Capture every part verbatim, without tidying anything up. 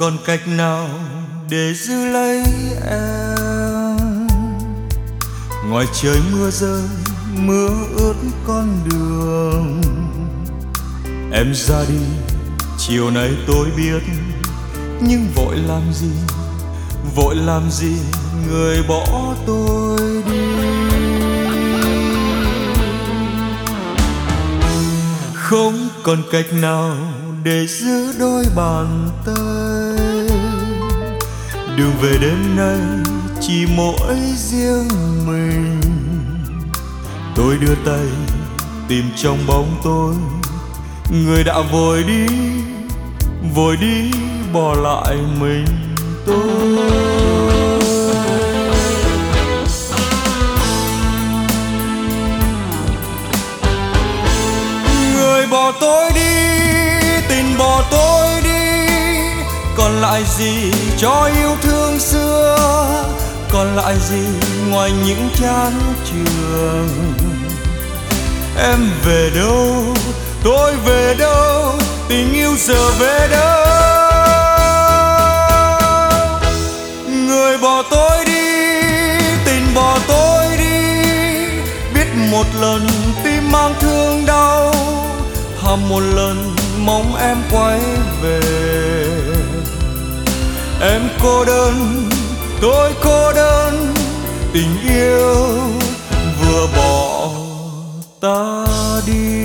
còn cách nào để giữ lấy em. Ngoài trời mưa rơi, mưa ướt con đường. Em ra đi, chiều nay tôi biết, nhưng vội làm gì, vội làm gì, người bỏ tôi đi. Không còn cách nào để giữ đôi bàn tay. Đường về đêm nay chỉ mỗi riêng mình. Tôi đưa tay tìm trong bóng tối, người đã vội đi, vội đi bỏ lại mình tôi. Người bỏ tôi đi, tình bỏ tôi đi, còn lại gì cho yêu thương xưa, còn lại gì ngoài những chán trường. Em về đâu, tôi về đâu, tình yêu giờ về đâu. Người bỏ tôi đi, tình bỏ tôi đi, biết một lần tim mang thương đau, thầm một lần mong em quay về. Em cô đơn, tôi cô đơn, tình yêu vừa bỏ ta đi.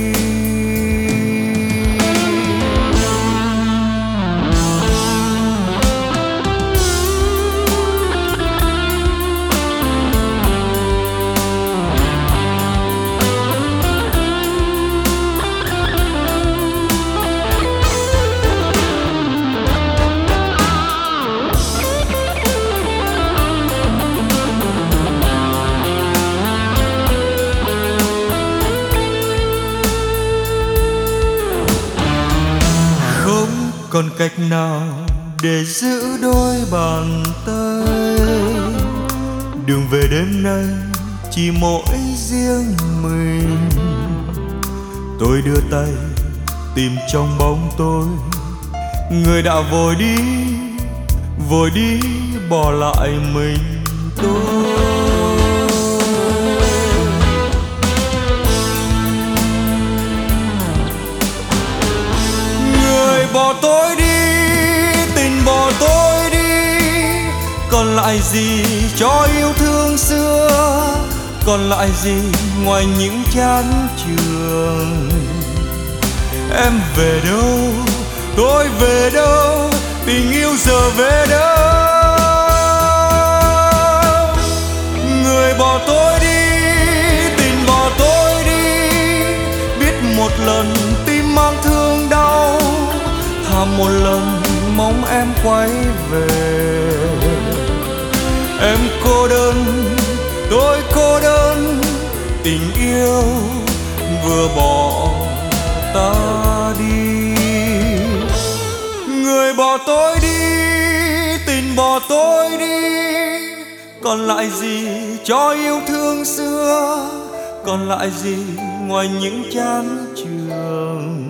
Còn cách nào để giữ đôi bàn tay. Đường về đêm nay chỉ mỗi riêng mình. Tôi đưa tay tìm trong bóng tối, người đã vội đi, vội đi bỏ lại mình tôi. Bỏ tôi đi, tình bỏ tôi đi, còn lại gì cho yêu thương xưa, còn lại gì ngoài những chán trường. Em về đâu, tôi về đâu, tình yêu giờ về đâu. Người bỏ tôi đi, tình bỏ tôi đi, biết một lần tim mang thương đau, thầm một lần mong em quay về. Em cô đơn, tôi cô đơn, tình yêu vừa bỏ ta đi. Người bỏ tôi đi, tình bỏ tôi đi, còn lại gì cho yêu thương xưa, còn lại gì ngoài những chán trường.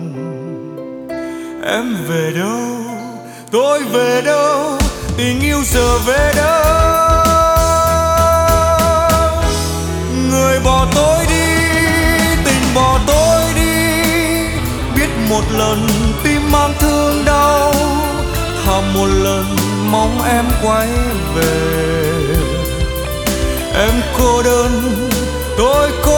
Em về đâu, tôi về đâu, tình yêu giờ về đâu. Người bỏ tôi đi, tình bỏ tôi đi, biết một lần tim mang thương đau, thầm một lần mong em quay về. Em cô đơn, tôi cô